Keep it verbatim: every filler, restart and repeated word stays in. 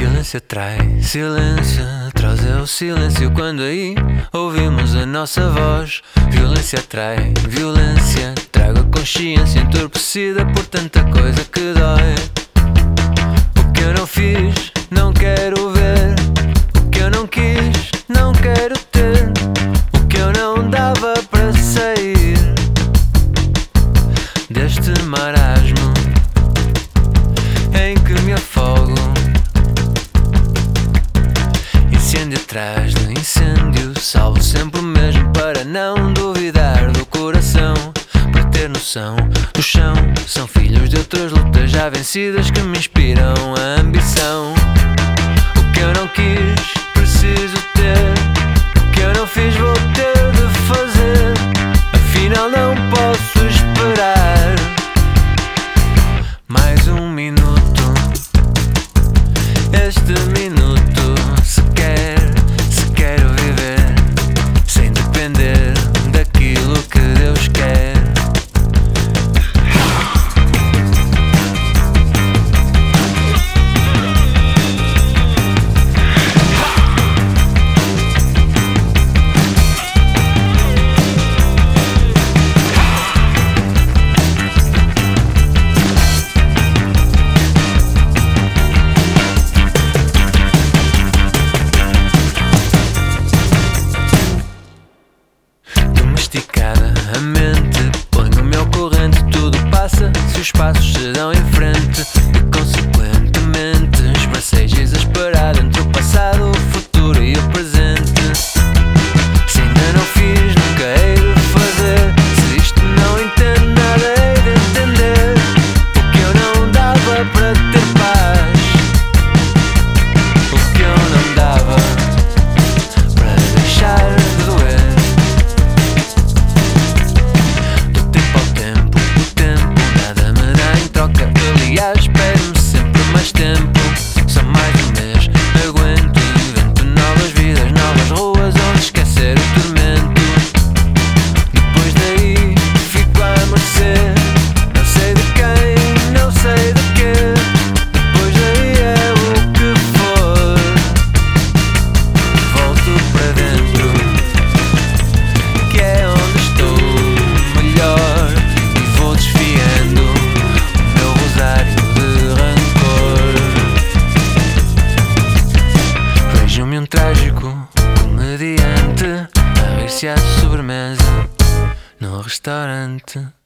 Violência trai, silêncio traz é o silêncio quando aí ouvimos a nossa voz. Violência trai, violência trago a consciência entorpecida por tanta coisa que dói. O que eu não fiz, não quero ver. O que eu não quis, não quero ter. O que eu não dava para sair deste marasmo em que me afogo. Incêndio atrás de incêndio, salvo sempre o mesmo para não duvidar do coração. Para ter noção do chão, são filhos de outras lutas já vencidas que me inspiram a ambição. O que eu não quis, preciso ter. O que eu não fiz, vou ter de fazer. Afinal não posso esperar mais um minuto. Este minuto, se quer, se quero viver sem depender daquilo que Deus quer. Domesticada a mente, ponho-me ao corrente, tudo passa se os passos se dão em frente. E consequentemente esbracejo exasperado entre o passado, o futuro e o presente. Se ainda não fiz, nunca hei de fazer. Se isto não entendo, nada hei de entender. O que eu não dava para ter paz, o que eu não dava para deixar de doer. Aliás, pede-me sempre mais tempo. Só mais um mês, aguento. Invento novas vidas, novas ruas onde esquecer o tormento. Depois daí, fico à mercê. Não sei de quem, não sei de quê. Depois daí é o que for. Volto para dentro, que é onde estou melhor. E vou desfiando de rancor. Vejo-me um trágico comediante a rir-se à sobremesa no restaurante.